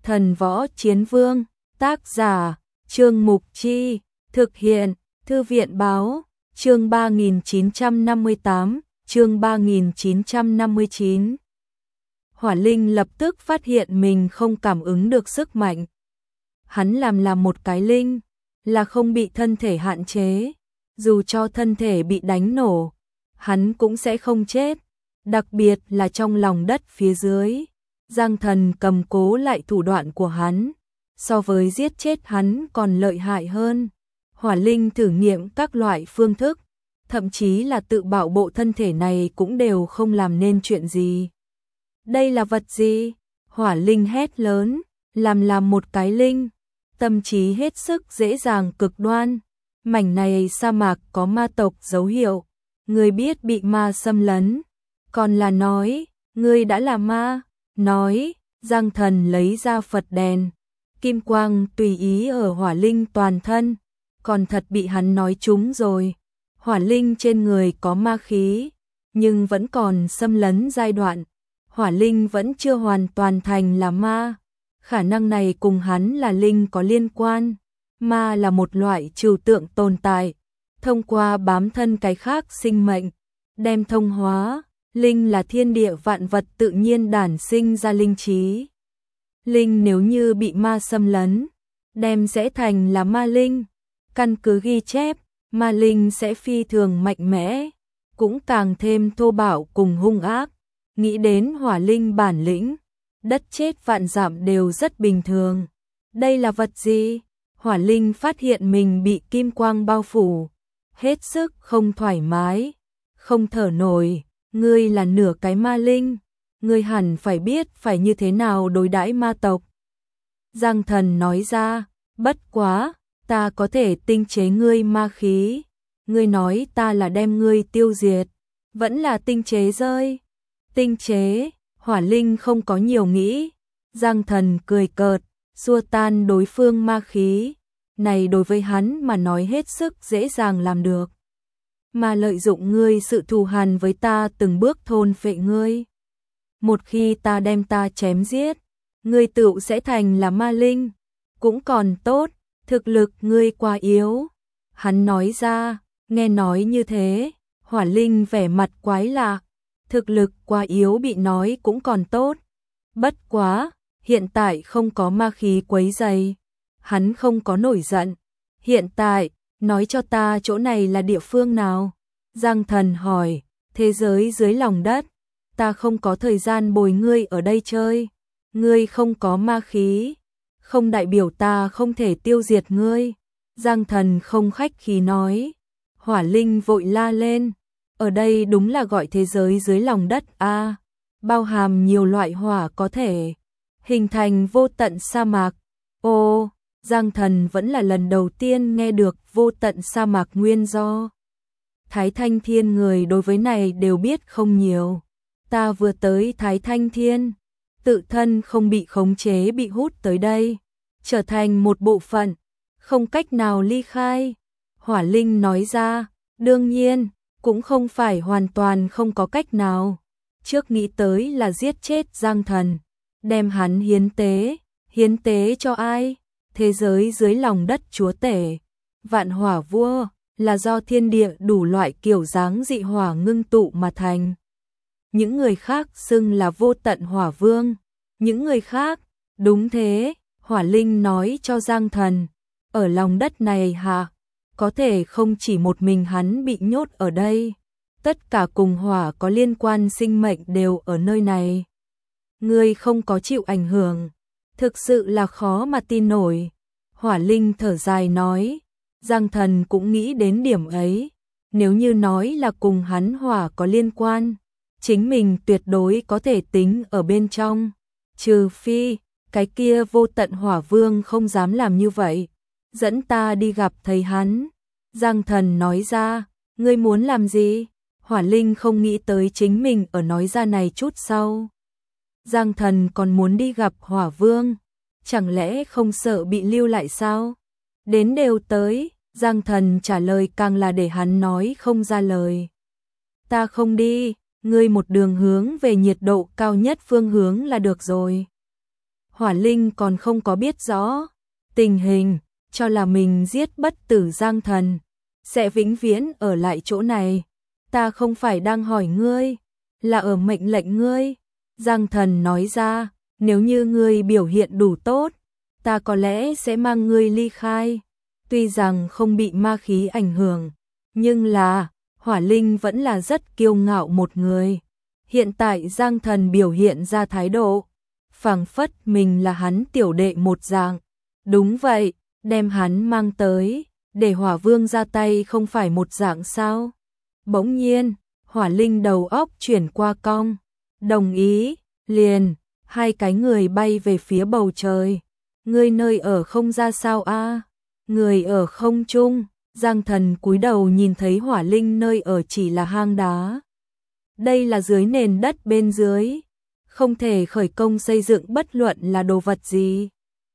Thần Võ Chiến Vương, tác giả, Trương Mục Chi, thực hiện, Thư viện Báo, chương 3958, chương 3959. Hỏa Linh lập tức phát hiện mình không cảm ứng được sức mạnh. Hắn làm một cái linh, là không bị thân thể hạn chế, dù cho thân thể bị đánh nổ, hắn cũng sẽ không chết, đặc biệt là trong lòng đất phía dưới. Giang Thần cầm cố lại thủ đoạn của hắn, so với giết chết hắn còn lợi hại hơn. Hỏa Linh thử nghiệm các loại phương thức, thậm chí là tự bạo bộ thân thể này cũng đều không làm nên chuyện gì. Đây là vật gì? Hỏa Linh hét lớn, làm một cái linh, tâm trí hết sức dễ dàng cực đoan. Mảnh này sa mạc có ma tộc dấu hiệu, người biết bị ma xâm lấn, còn là nói, ngươi đã là ma. Nói, Giang Thần lấy ra Phật đèn, kim quang tùy ý ở Hỏa Linh toàn thân, còn thật bị hắn nói trúng rồi. Hỏa Linh trên người có ma khí, nhưng vẫn còn xâm lấn giai đoạn. Hỏa Linh vẫn chưa hoàn toàn thành là ma, khả năng này cùng hắn là linh có liên quan. Ma là một loại trừu tượng tồn tại, thông qua bám thân cái khác sinh mệnh, đem thông hóa. Linh là thiên địa vạn vật tự nhiên đản sinh ra linh trí. Linh nếu như bị ma xâm lấn, đem sẽ thành là ma linh. Căn cứ ghi chép, ma linh sẽ phi thường mạnh mẽ, cũng càng thêm thô bạo cùng hung ác. Nghĩ đến Hỏa Linh bản lĩnh, đất chết vạn dặm đều rất bình thường. Đây là vật gì? Hỏa Linh phát hiện mình bị kim quang bao phủ, hết sức không thoải mái, không thở nổi. Ngươi là nửa cái ma linh, ngươi hẳn phải biết phải như thế nào đối đãi ma tộc. Giang Thần nói ra, bất quá, ta có thể tinh chế ngươi ma khí. Ngươi nói ta là đem ngươi tiêu diệt, vẫn là tinh chế rơi. Tinh chế, Hỏa Linh không có nhiều nghĩ. Giang Thần cười cợt, xua tan đối phương ma khí. Này đối với hắn mà nói hết sức dễ dàng làm được. Mà lợi dụng ngươi sự thù hằn với ta từng bước thôn phệ ngươi. Một khi ta đem ta chém giết, ngươi tựu sẽ thành là ma linh. Cũng còn tốt, thực lực ngươi quá yếu. Hắn nói ra, nghe nói như thế, Hỏa Linh vẻ mặt quái lạ. Thực lực quá yếu bị nói cũng còn tốt. Bất quá, hiện tại không có ma khí quấy rầy. Hắn không có nổi giận. Hiện tại, nói cho ta chỗ này là địa phương nào? Giang Thần hỏi, thế giới dưới lòng đất. Ta không có thời gian bồi ngươi ở đây chơi. Ngươi không có ma khí, không đại biểu ta không thể tiêu diệt ngươi. Giang Thần không khách khí nói. Hỏa Linh vội la lên, ở đây đúng là gọi thế giới dưới lòng đất a, bao hàm nhiều loại hỏa có thể hình thành vô tận sa mạc. Ô, Giang Thần vẫn là lần đầu tiên nghe được vô tận sa mạc nguyên do. Thái Thanh Thiên người đối với này đều biết không nhiều. Ta vừa tới Thái Thanh Thiên, tự thân không bị khống chế bị hút tới đây, trở thành một bộ phận, không cách nào ly khai. Hỏa Linh nói ra, đương nhiên, cũng không phải hoàn toàn không có cách nào. Trước nghĩ tới là giết chết Giang Thần, đem hắn hiến tế cho ai? Thế giới dưới lòng đất chúa tể, vạn hỏa vua, là do thiên địa đủ loại kiểu dáng dị hỏa ngưng tụ mà thành. Những người khác xưng là vô tận hỏa vương. Những người khác, đúng thế, Hỏa Linh nói cho Giang Thần, ở lòng đất này hả? Có thể không chỉ một mình hắn bị nhốt ở đây, tất cả cùng hỏa có liên quan sinh mệnh đều ở nơi này. Ngươi không có chịu ảnh hưởng, thực sự là khó mà tin nổi. Hỏa Linh thở dài nói, Giang Thần cũng nghĩ đến điểm ấy, nếu như nói là cùng hắn hỏa có liên quan, chính mình tuyệt đối có thể tính ở bên trong, trừ phi, cái kia vô tận hỏa vương không dám làm như vậy, dẫn ta đi gặp thầy hắn. Giang Thần nói ra, ngươi muốn làm gì? Hỏa Linh không nghĩ tới chính mình ở nói ra này chút sau. Giang Thần còn muốn đi gặp hỏa vương, chẳng lẽ không sợ bị lưu lại sao? Đến đều tới, Giang Thần trả lời càng là để hắn nói không ra lời. Ta không đi, ngươi một đường hướng về nhiệt độ cao nhất phương hướng là được rồi. Hỏa Linh còn không có biết rõ tình hình, cho là mình giết bất tử Giang Thần, sẽ vĩnh viễn ở lại chỗ này. Ta không phải đang hỏi ngươi, là ở mệnh lệnh ngươi. Giang Thần nói ra, nếu như ngươi biểu hiện đủ tốt, ta có lẽ sẽ mang ngươi ly khai. Tuy rằng không bị ma khí ảnh hưởng, nhưng là, Hỏa Linh vẫn là rất kiêu ngạo một người. Hiện tại Giang Thần biểu hiện ra thái độ, phảng phất mình là hắn tiểu đệ một dạng. Đúng vậy, đem hắn mang tới, để Hỏa Vương ra tay không phải một dạng sao? Bỗng nhiên, Hỏa Linh đầu óc chuyển qua cong, đồng ý, liền, hai cái người bay về phía bầu trời. Ngươi nơi ở không ra sao a? Người ở không trung. Giang Thần cúi đầu nhìn thấy Hỏa Linh nơi ở chỉ là hang đá. Đây là dưới nền đất bên dưới, không thể khởi công xây dựng bất luận là đồ vật gì.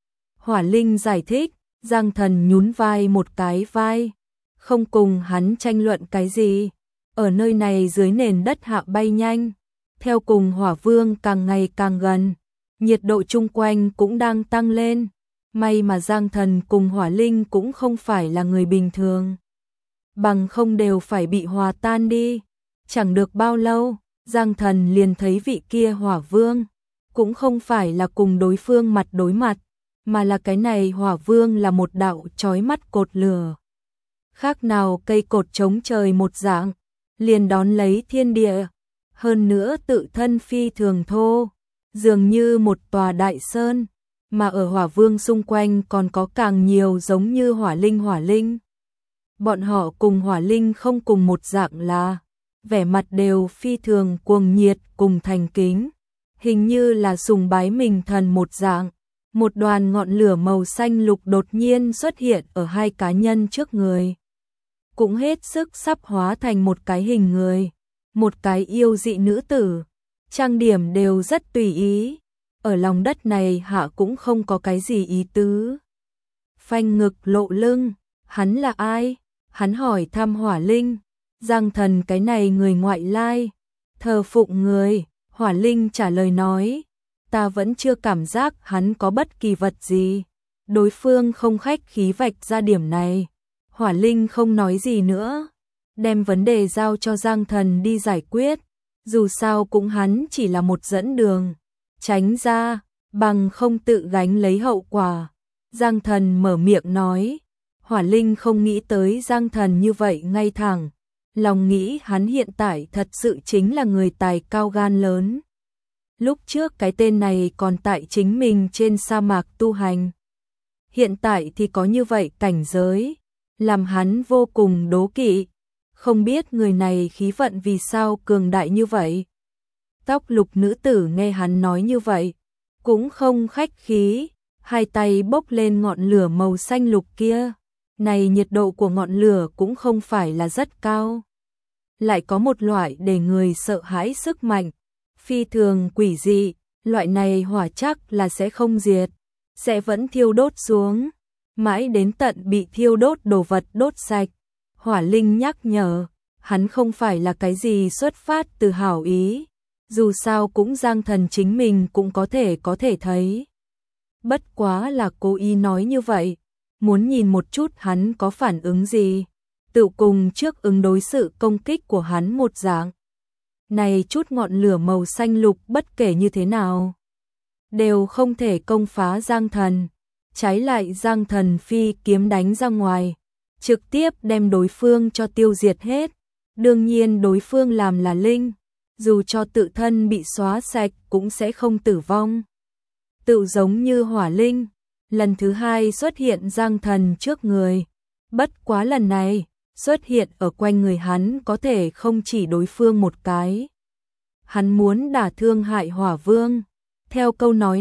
Hỏa Linh giải thích, Giang Thần nhún vai một cái vai, không cùng hắn tranh luận cái gì. Ở nơi này dưới nền đất hạ bay nhanh, theo cùng Hỏa Vương càng ngày càng gần, nhiệt độ chung quanh cũng đang tăng lên. May mà Giang Thần cùng Hỏa Linh cũng không phải là người bình thường, bằng không đều phải bị hòa tan đi. Chẳng được bao lâu, Giang Thần liền thấy vị kia Hỏa Vương, cũng không phải là cùng đối phương mặt đối mặt, mà là cái này Hỏa Vương là một đạo chói mắt cột lửa. Khác nào cây cột chống trời một dạng, liền đón lấy thiên địa, hơn nữa tự thân phi thường thô, dường như một tòa đại sơn. Mà ở Hỏa Vương xung quanh còn có càng nhiều giống như Hỏa Linh. Bọn họ cùng Hỏa Linh không cùng một dạng là, vẻ mặt đều phi thường cuồng nhiệt cùng thành kính, hình như là sùng bái mình thần một dạng. Một đoàn ngọn lửa màu xanh lục đột nhiên xuất hiện ở hai cá nhân trước người, cũng hết sức sắp hóa thành một cái hình người, một cái yêu dị nữ tử, trang điểm đều rất tùy ý. Ở lòng đất này hạ cũng không có cái gì ý tứ. Phanh ngực lộ lưng, hắn là ai? Hắn hỏi thăm Hỏa Linh. Giang Thần cái này người ngoại lai, thờ phụng người. Hỏa Linh trả lời nói, ta vẫn chưa cảm giác hắn có bất kỳ vật gì. Đối phương không khách khí vạch ra điểm này. Hỏa Linh không nói gì nữa, đem vấn đề giao cho Giang Thần đi giải quyết. Dù sao cũng hắn chỉ là một dẫn đường, tránh ra, bằng không tự gánh lấy hậu quả. Giang Thần mở miệng nói, Hỏa Linh không nghĩ tới Giang Thần như vậy ngay thẳng, lòng nghĩ hắn hiện tại thật sự chính là người tài cao gan lớn. Lúc trước cái tên này còn tại chính mình trên sa mạc tu hành, hiện tại thì có như vậy cảnh giới, làm hắn vô cùng đố kỵ, không biết người này khí vận vì sao cường đại như vậy. Tóc lục nữ tử nghe hắn nói như vậy, cũng không khách khí, hai tay bốc lên ngọn lửa màu xanh lục kia. Này nhiệt độ của ngọn lửa cũng không phải là rất cao, lại có một loại để người sợ hãi sức mạnh, phi thường quỷ dị. Loại này hỏa chắc là sẽ không diệt, sẽ vẫn thiêu đốt xuống, mãi đến tận bị thiêu đốt đồ vật đốt sạch. Hỏa Linh nhắc nhở, hắn không phải là cái gì xuất phát từ hảo ý, dù sao cũng Giang Thần chính mình cũng có thể thấy. Bất quá là cố ý nói như vậy, muốn nhìn một chút hắn có phản ứng gì, tự cùng trước ứng đối sự công kích của hắn một dạng. Này chút ngọn lửa màu xanh lục bất kể như thế nào, đều không thể công phá Giang Thần, trái lại Giang Thần phi kiếm đánh ra ngoài, trực tiếp đem đối phương cho tiêu diệt hết. Đương nhiên đối phương làm là linh, dù cho tự thân bị xóa sạch cũng sẽ không tử vong. Tự giống như Hỏa Linh, lần thứ hai xuất hiện Giang Thần trước người, bất quá lần này, xuất hiện ở quanh người hắn có thể không chỉ đối phương một cái. Hắn muốn đả thương hại Hỏa Vương. Theo câu nói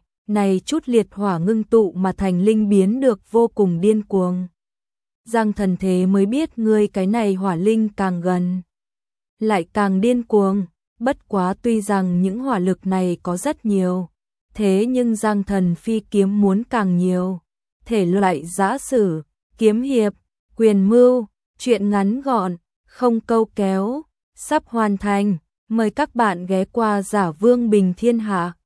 này chút liệt hỏa ngưng tụ mà thành linh biến được vô cùng điên cuồng. Giang Thần thế mới biết ngươi cái này hỏa linh càng gần, lại càng điên cuồng. Bất quá tuy rằng những hỏa lực này có rất nhiều, thế nhưng Giang Thần phi kiếm muốn càng nhiều. Thể loại giã sử, kiếm hiệp, quyền mưu, truyện ngắn gọn, không câu kéo, sắp hoàn thành. Mời các bạn ghé qua Giả Vương Bình Thiên Hạ.